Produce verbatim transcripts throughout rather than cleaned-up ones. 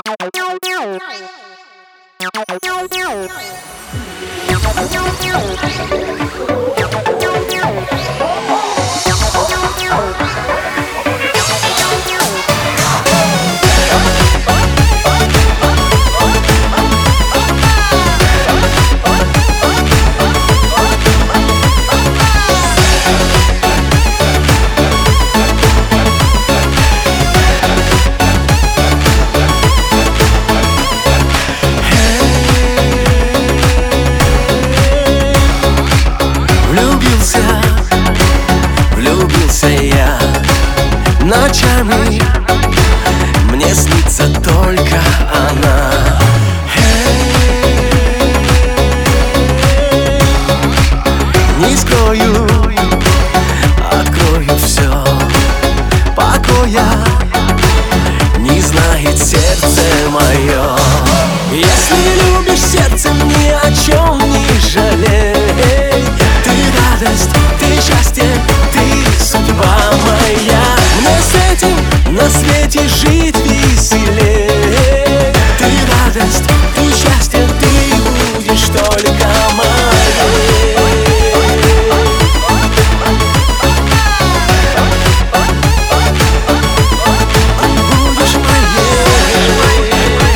Влюбился я ночами, мне снится только она. Не скрою, открою все, покоя не знает сердце мое. Если любишь сердцем, ни о чем не жалей. Ты радость, ты счастье, ты судьба моя. Мне с этим на свете жить веселей. Ты радость, ты счастье, ты будешь только моей. Будешь моей.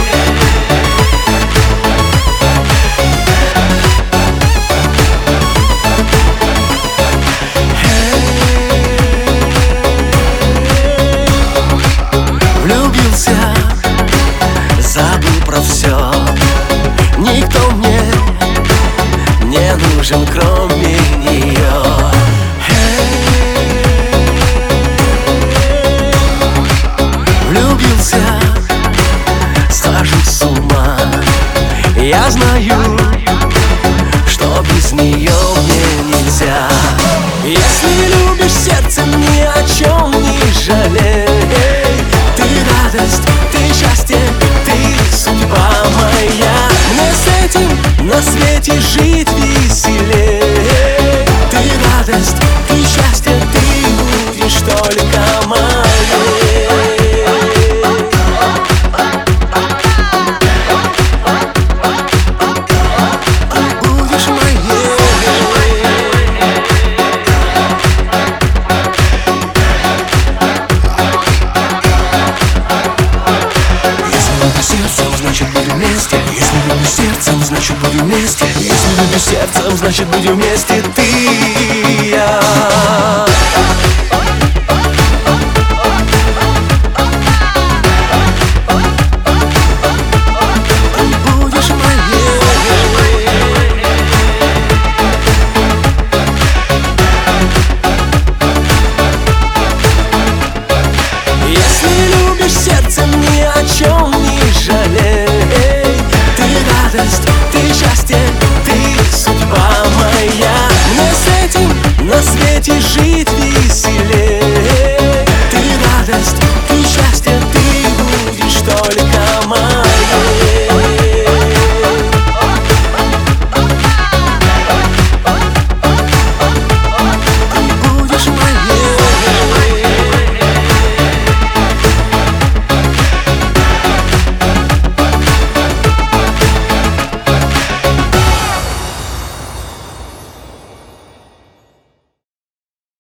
Влюбился, забыл про все. Никто мне не нужен, кроме нее. Влюбился, схожу с ума. Я знаю, что без нее мне нельзя. Если любишь сердцем, ни о чем не жалей. Ты радость, ты счастье, ты судьба моя. Мне с этим на свете жить веселей. Ты радость, ты счастье, ты будешь только моей. Будешь моей. Сердцем, значит будем вместе. Если любишь сердцем, значит будем вместе. Если любишь сердцем, значит будем вместе. Ты и я.